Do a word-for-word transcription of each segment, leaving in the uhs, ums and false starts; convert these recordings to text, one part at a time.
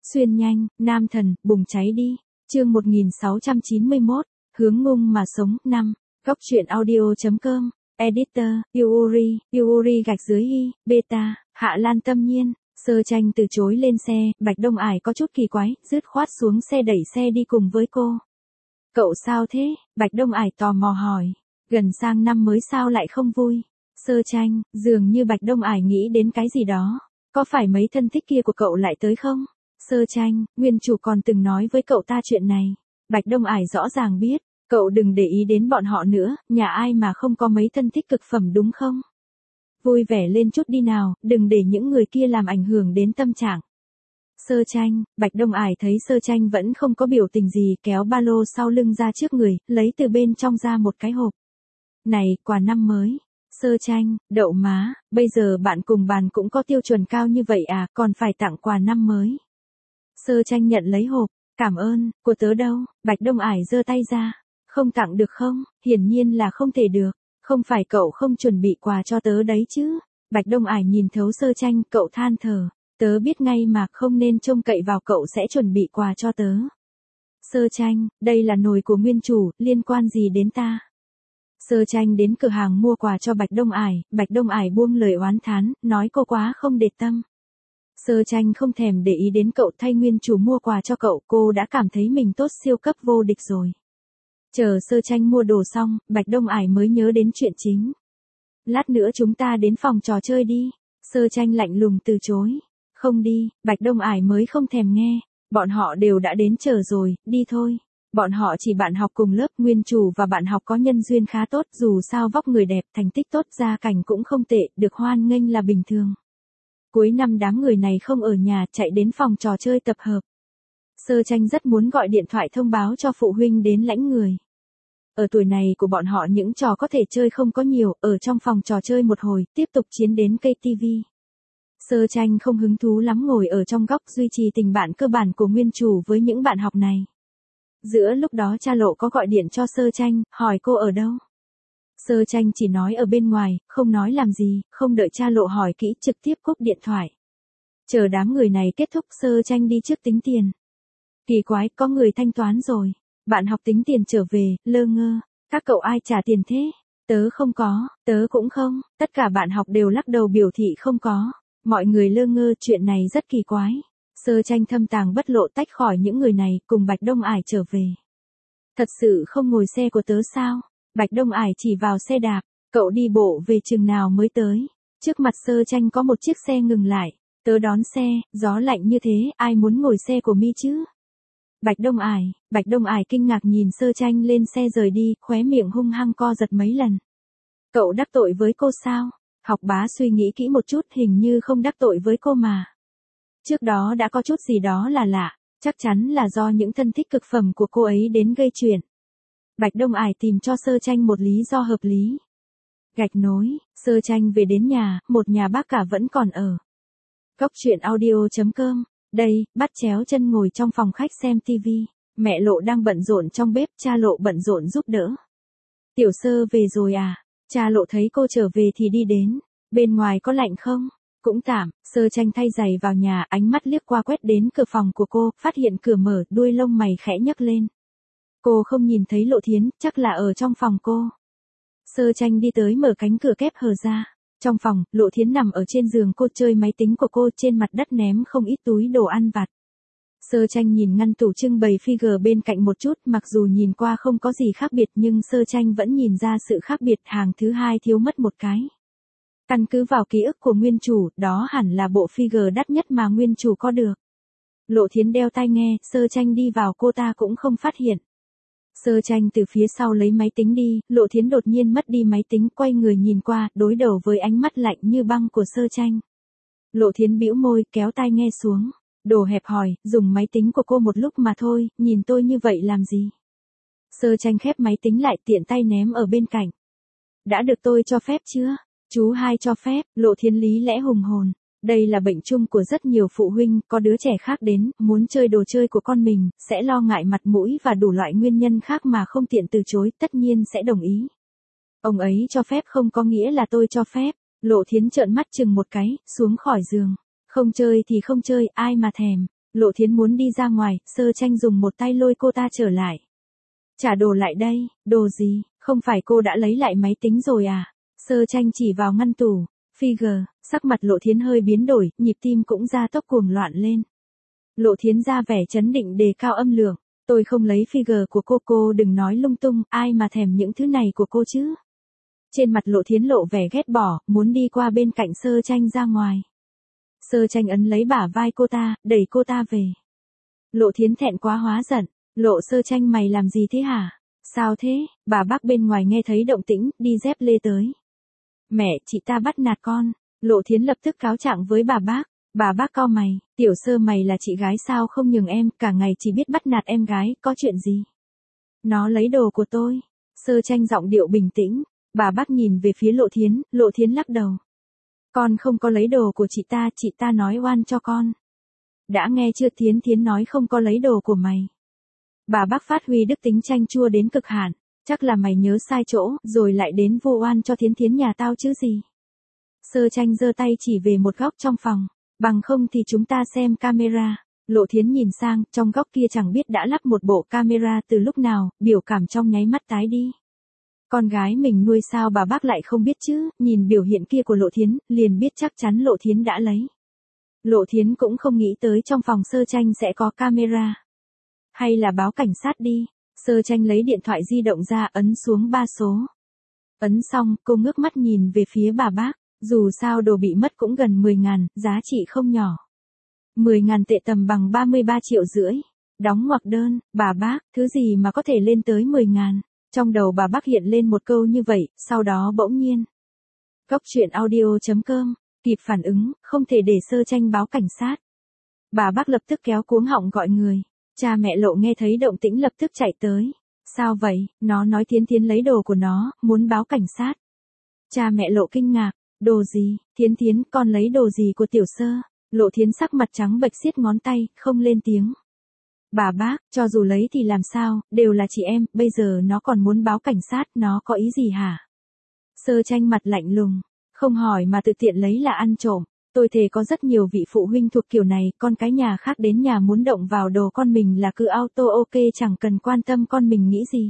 Xuyên nhanh, nam thần, bùng cháy đi. Chương một nghìn sáu trăm chín mươi mốt, hướng ngung mà sống, năm. Góc truyện audio.com, Editor, Yuri, Yuri gạch dưới y, beta, Hạ Lan Tâm Nhiên. Sơ Tranh từ chối lên xe, Bạch Đông Ải có chút kỳ quái, dứt khoát xuống xe đẩy xe đi cùng với cô. Cậu sao thế? Bạch Đông Ải tò mò hỏi. Gần sang năm mới sao lại không vui? Sơ Tranh, dường như Bạch Đông Ải nghĩ đến cái gì đó. Có phải mấy thân thích kia của cậu lại tới không? Sơ Tranh, nguyên chủ còn từng nói với cậu ta chuyện này. Bạch Đông Ải rõ ràng biết, cậu đừng để ý đến bọn họ nữa, nhà ai mà không có mấy thân thích cực phẩm đúng không? Vui vẻ lên chút đi nào, đừng để những người kia làm ảnh hưởng đến tâm trạng. Sơ Tranh, Bạch Đông Ải thấy Sơ Tranh vẫn không có biểu tình gì, kéo ba lô sau lưng ra trước người, lấy từ bên trong ra một cái hộp. Này, quà năm mới. Sơ Tranh, đậu má, bây giờ bạn cùng bàn cũng có tiêu chuẩn cao như vậy à, còn phải tặng quà năm mới. Sơ Tranh nhận lấy hộp, cảm ơn, của tớ đâu? Bạch Đông Ải giơ tay ra. Không tặng được không? Hiển nhiên là không thể được. Không phải cậu không chuẩn bị quà cho tớ đấy chứ? Bạch Đông Ải nhìn thấu Sơ Tranh, cậu than thở. Tớ biết ngay mà, không nên trông cậy vào cậu sẽ chuẩn bị quà cho tớ. Sơ Tranh, đây là nồi của nguyên chủ, liên quan gì đến ta? Sơ Tranh đến cửa hàng mua quà cho Bạch Đông Ải, Bạch Đông Ải buông lời oán thán, nói cô quá không để tâm. Sơ Tranh không thèm để ý đến cậu, thay nguyên chủ mua quà cho cậu, cô đã cảm thấy mình tốt siêu cấp vô địch rồi. Chờ Sơ Tranh mua đồ xong, Bạch Đông Ải mới nhớ đến chuyện chính. Lát nữa chúng ta đến phòng trò chơi đi. Sơ Tranh lạnh lùng từ chối. Không đi, Bạch Đông Ải mới không thèm nghe. Bọn họ đều đã đến chờ rồi, đi thôi. Bọn họ chỉ bạn học cùng lớp, nguyên chủ và bạn học có nhân duyên khá tốt, dù sao vóc người đẹp, thành tích tốt, gia cảnh cũng không tệ, được hoan nghênh là bình thường. Cuối năm đám người này không ở nhà, chạy đến phòng trò chơi tập hợp. Sơ Tranh rất muốn gọi điện thoại thông báo cho phụ huynh đến lãnh người. Ở tuổi này của bọn họ những trò có thể chơi không có nhiều, ở trong phòng trò chơi một hồi, tiếp tục chiến đến cây tivi. Sơ Tranh không hứng thú lắm ngồi ở trong góc duy trì tình bạn cơ bản của nguyên chủ với những bạn học này. Giữa lúc đó cha Lộ có gọi điện cho Sơ Tranh, hỏi cô ở đâu. Sơ Tranh chỉ nói ở bên ngoài, không nói làm gì, không đợi cha Lộ hỏi kỹ, trực tiếp cúp điện thoại. Chờ đám người này kết thúc, Sơ Tranh đi trước tính tiền. Kỳ quái, có người thanh toán rồi. Bạn học tính tiền trở về, lơ ngơ. Các cậu ai trả tiền thế? Tớ không có, tớ cũng không. Tất cả bạn học đều lắc đầu biểu thị không có. Mọi người lơ ngơ, chuyện này rất kỳ quái. Sơ Tranh thâm tàng bất lộ tách khỏi những người này, cùng Bạch Đông Ải trở về. Thật sự không ngồi xe của tớ sao? Bạch Đông Ải chỉ vào xe đạp. Cậu đi bộ về chừng nào mới tới? Trước mặt Sơ Tranh có một chiếc xe ngừng lại. Tớ đón xe, gió lạnh như thế, ai muốn ngồi xe của mi chứ? Bạch Đông Ải, Bạch Đông Ải kinh ngạc nhìn Sơ Tranh lên xe rời đi, khóe miệng hung hăng co giật mấy lần. Cậu đắc tội với cô sao? Học Bá suy nghĩ kỹ một chút, hình như không đắc tội với cô mà. Trước đó đã có chút gì đó là lạ, chắc chắn là do những thân thích cực phẩm của cô ấy đến gây chuyện. Bạch Đông Ải tìm cho Sơ Tranh một lý do hợp lý. Gạch nối, Sơ Tranh về đến nhà, một nhà bác cả vẫn còn ở. Góc truyện audio.com. Đây, bắt chéo chân ngồi trong phòng khách xem tivi. Mẹ Lộ đang bận rộn trong bếp, cha Lộ bận rộn giúp đỡ. Tiểu Sơ về rồi à? Cha Lộ thấy cô trở về thì đi đến. Bên ngoài có lạnh không? Cũng tạm. Sơ Tranh thay giày vào nhà, ánh mắt liếc qua quét đến cửa phòng của cô, phát hiện cửa mở, đuôi lông mày khẽ nhấc lên. Cô không nhìn thấy Lộ Thiến, chắc là ở trong phòng cô. Sơ Tranh đi tới mở cánh cửa kép hờ ra. Trong phòng, Lộ Thiến nằm ở trên giường cô chơi máy tính của cô, trên mặt đất ném không ít túi đồ ăn vặt. Sơ Tranh nhìn ngăn tủ trưng bày figure bên cạnh một chút, mặc dù nhìn qua không có gì khác biệt nhưng Sơ Tranh vẫn nhìn ra sự khác biệt, hàng thứ hai thiếu mất một cái. Căn cứ vào ký ức của nguyên chủ, đó hẳn là bộ figure đắt nhất mà nguyên chủ có được. Lộ Thiến đeo tai nghe, Sơ Tranh đi vào cô ta cũng không phát hiện. Sơ Tranh từ phía sau lấy máy tính đi, Lộ Thiến đột nhiên mất đi máy tính, quay người nhìn qua, đối đầu với ánh mắt lạnh như băng của Sơ Tranh. Lộ Thiến bĩu môi, kéo tai nghe xuống. Đồ hẹp hòi, dùng máy tính của cô một lúc mà thôi, nhìn tôi như vậy làm gì? Sơ Tranh khép máy tính lại, tiện tay ném ở bên cạnh. Đã được tôi cho phép chưa? Chú hai cho phép, Lộ Thiến lý lẽ hùng hồn. Đây là bệnh chung của rất nhiều phụ huynh, có đứa trẻ khác đến, muốn chơi đồ chơi của con mình, sẽ lo ngại mặt mũi và đủ loại nguyên nhân khác mà không tiện từ chối, tất nhiên sẽ đồng ý. Ông ấy cho phép không có nghĩa là tôi cho phép. Lộ Thiến trợn mắt chừng một cái, xuống khỏi giường. Không chơi thì không chơi, ai mà thèm. Lộ Thiến muốn đi ra ngoài, Sơ Tranh dùng một tay lôi cô ta trở lại. Trả đồ lại đây. Đồ gì? Không phải cô đã lấy lại máy tính rồi à? Sơ Tranh chỉ vào ngăn tủ. Figure, sắc mặt Lộ Thiến hơi biến đổi, nhịp tim cũng ra tốc cuồng loạn lên. Lộ Thiến ra vẻ chấn định đề cao âm lượng. Tôi không lấy figure của cô, cô đừng nói lung tung, ai mà thèm những thứ này của cô chứ. Trên mặt Lộ Thiến lộ vẻ ghét bỏ, muốn đi qua bên cạnh Sơ Tranh ra ngoài. Sơ Tranh ấn lấy bả vai cô ta, đẩy cô ta về. Lộ Thiến thẹn quá hóa giận. Lộ Sơ Tranh mày làm gì thế hả? Sao thế? Bà bác bên ngoài nghe thấy động tĩnh, đi dép lê tới. Mẹ, chị ta bắt nạt con. Lộ Thiến lập tức cáo trạng với bà bác. Bà bác cau mày, Tiểu Sơ mày là chị gái sao không nhường em, cả ngày chỉ biết bắt nạt em gái, có chuyện gì? Nó lấy đồ của tôi. Sơ Tranh giọng điệu bình tĩnh. Bà bác nhìn về phía Lộ Thiến, Lộ Thiến lắc đầu. Con không có lấy đồ của chị ta, chị ta nói oan cho con. Đã nghe chưa, Thiến Thiến nói không có lấy đồ của mày. Bà bác phát huy đức tính chanh chua đến cực hạn. Chắc là mày nhớ sai chỗ, rồi lại đến vu oan cho Thiến Thiến nhà tao chứ gì. Sơ Tranh giơ tay chỉ về một góc trong phòng. Bằng không thì chúng ta xem camera. Lộ Thiến nhìn sang, trong góc kia chẳng biết đã lắp một bộ camera từ lúc nào, biểu cảm trong nháy mắt tái đi. Con gái mình nuôi sao bà bác lại không biết chứ, nhìn biểu hiện kia của Lộ Thiến, liền biết chắc chắn Lộ Thiến đã lấy. Lộ Thiến cũng không nghĩ tới trong phòng Sơ Tranh sẽ có camera. Hay là báo cảnh sát đi. Sơ Tranh lấy điện thoại di động ra, ấn xuống ba số. Ấn xong, cô ngước mắt nhìn về phía bà bác. Dù sao đồ bị mất cũng gần mười ngàn, giá trị không nhỏ. mười ngàn tệ tầm bằng ba mươi ba triệu rưỡi. Đóng ngoặc đơn. Bà bác, thứ gì mà có thể lên tới mười ngàn. Trong đầu bà bác hiện lên một câu như vậy, sau đó bỗng nhiên. Góc truyện audio chấm com, kịp phản ứng, không thể để Sơ Tranh báo cảnh sát. Bà bác lập tức kéo cuống họng gọi người. Cha mẹ Lộ nghe thấy động tĩnh lập tức chạy tới. Sao vậy? Nó nói Thiến Thiến lấy đồ của nó, muốn báo cảnh sát. Cha mẹ Lộ kinh ngạc. Đồ gì? Thiến Thiến, con lấy đồ gì của Tiểu Sơ? Lộ Thiến sắc mặt trắng bệch siết ngón tay, không lên tiếng. Bà bác, cho dù lấy thì làm sao, đều là chị em, bây giờ nó còn muốn báo cảnh sát, nó có ý gì hả? Sơ Tranh mặt lạnh lùng, không hỏi mà tự tiện lấy là ăn trộm. Tôi thề có rất nhiều vị phụ huynh thuộc kiểu này, con cái nhà khác đến nhà muốn động vào đồ con mình là cứ auto ok, chẳng cần quan tâm con mình nghĩ gì.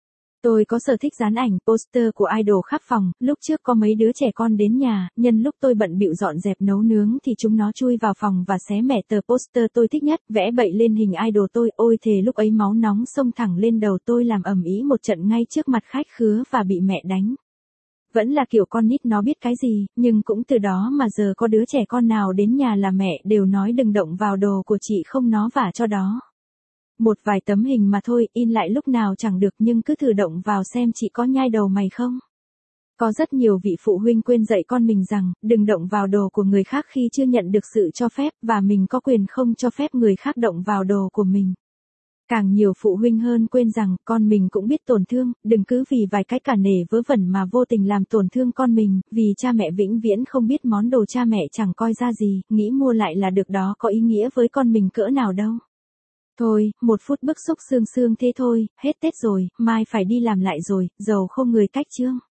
Tôi có sở thích dán ảnh, poster của idol khắp phòng, lúc trước có mấy đứa trẻ con đến nhà, nhân lúc tôi bận bịu dọn dẹp nấu nướng thì chúng nó chui vào phòng và xé mẻ tờ poster tôi thích nhất, vẽ bậy lên hình idol tôi, ôi thề lúc ấy máu nóng xông thẳng lên đầu tôi, làm ầm ĩ một trận ngay trước mặt khách khứa và bị mẹ đánh. Vẫn là kiểu con nít nó biết cái gì, nhưng cũng từ đó mà giờ có đứa trẻ con nào đến nhà là mẹ đều nói đừng động vào đồ của chị, không nó vả cho đó. Một vài tấm hình mà thôi, in lại lúc nào chẳng được, nhưng cứ thử động vào xem chị có nhai đầu mày không. Có rất nhiều vị phụ huynh quên dạy con mình rằng, đừng động vào đồ của người khác khi chưa nhận được sự cho phép, và mình có quyền không cho phép người khác động vào đồ của mình. Càng nhiều phụ huynh hơn quên rằng, con mình cũng biết tổn thương, đừng cứ vì vài cái cả nể vớ vẩn mà vô tình làm tổn thương con mình, vì cha mẹ vĩnh viễn không biết món đồ cha mẹ chẳng coi ra gì, nghĩ mua lại là được đó có ý nghĩa với con mình cỡ nào đâu. Thôi, một phút bức xúc xương xương thế thôi, hết Tết rồi, mai phải đi làm lại rồi, giàu không người cách chương.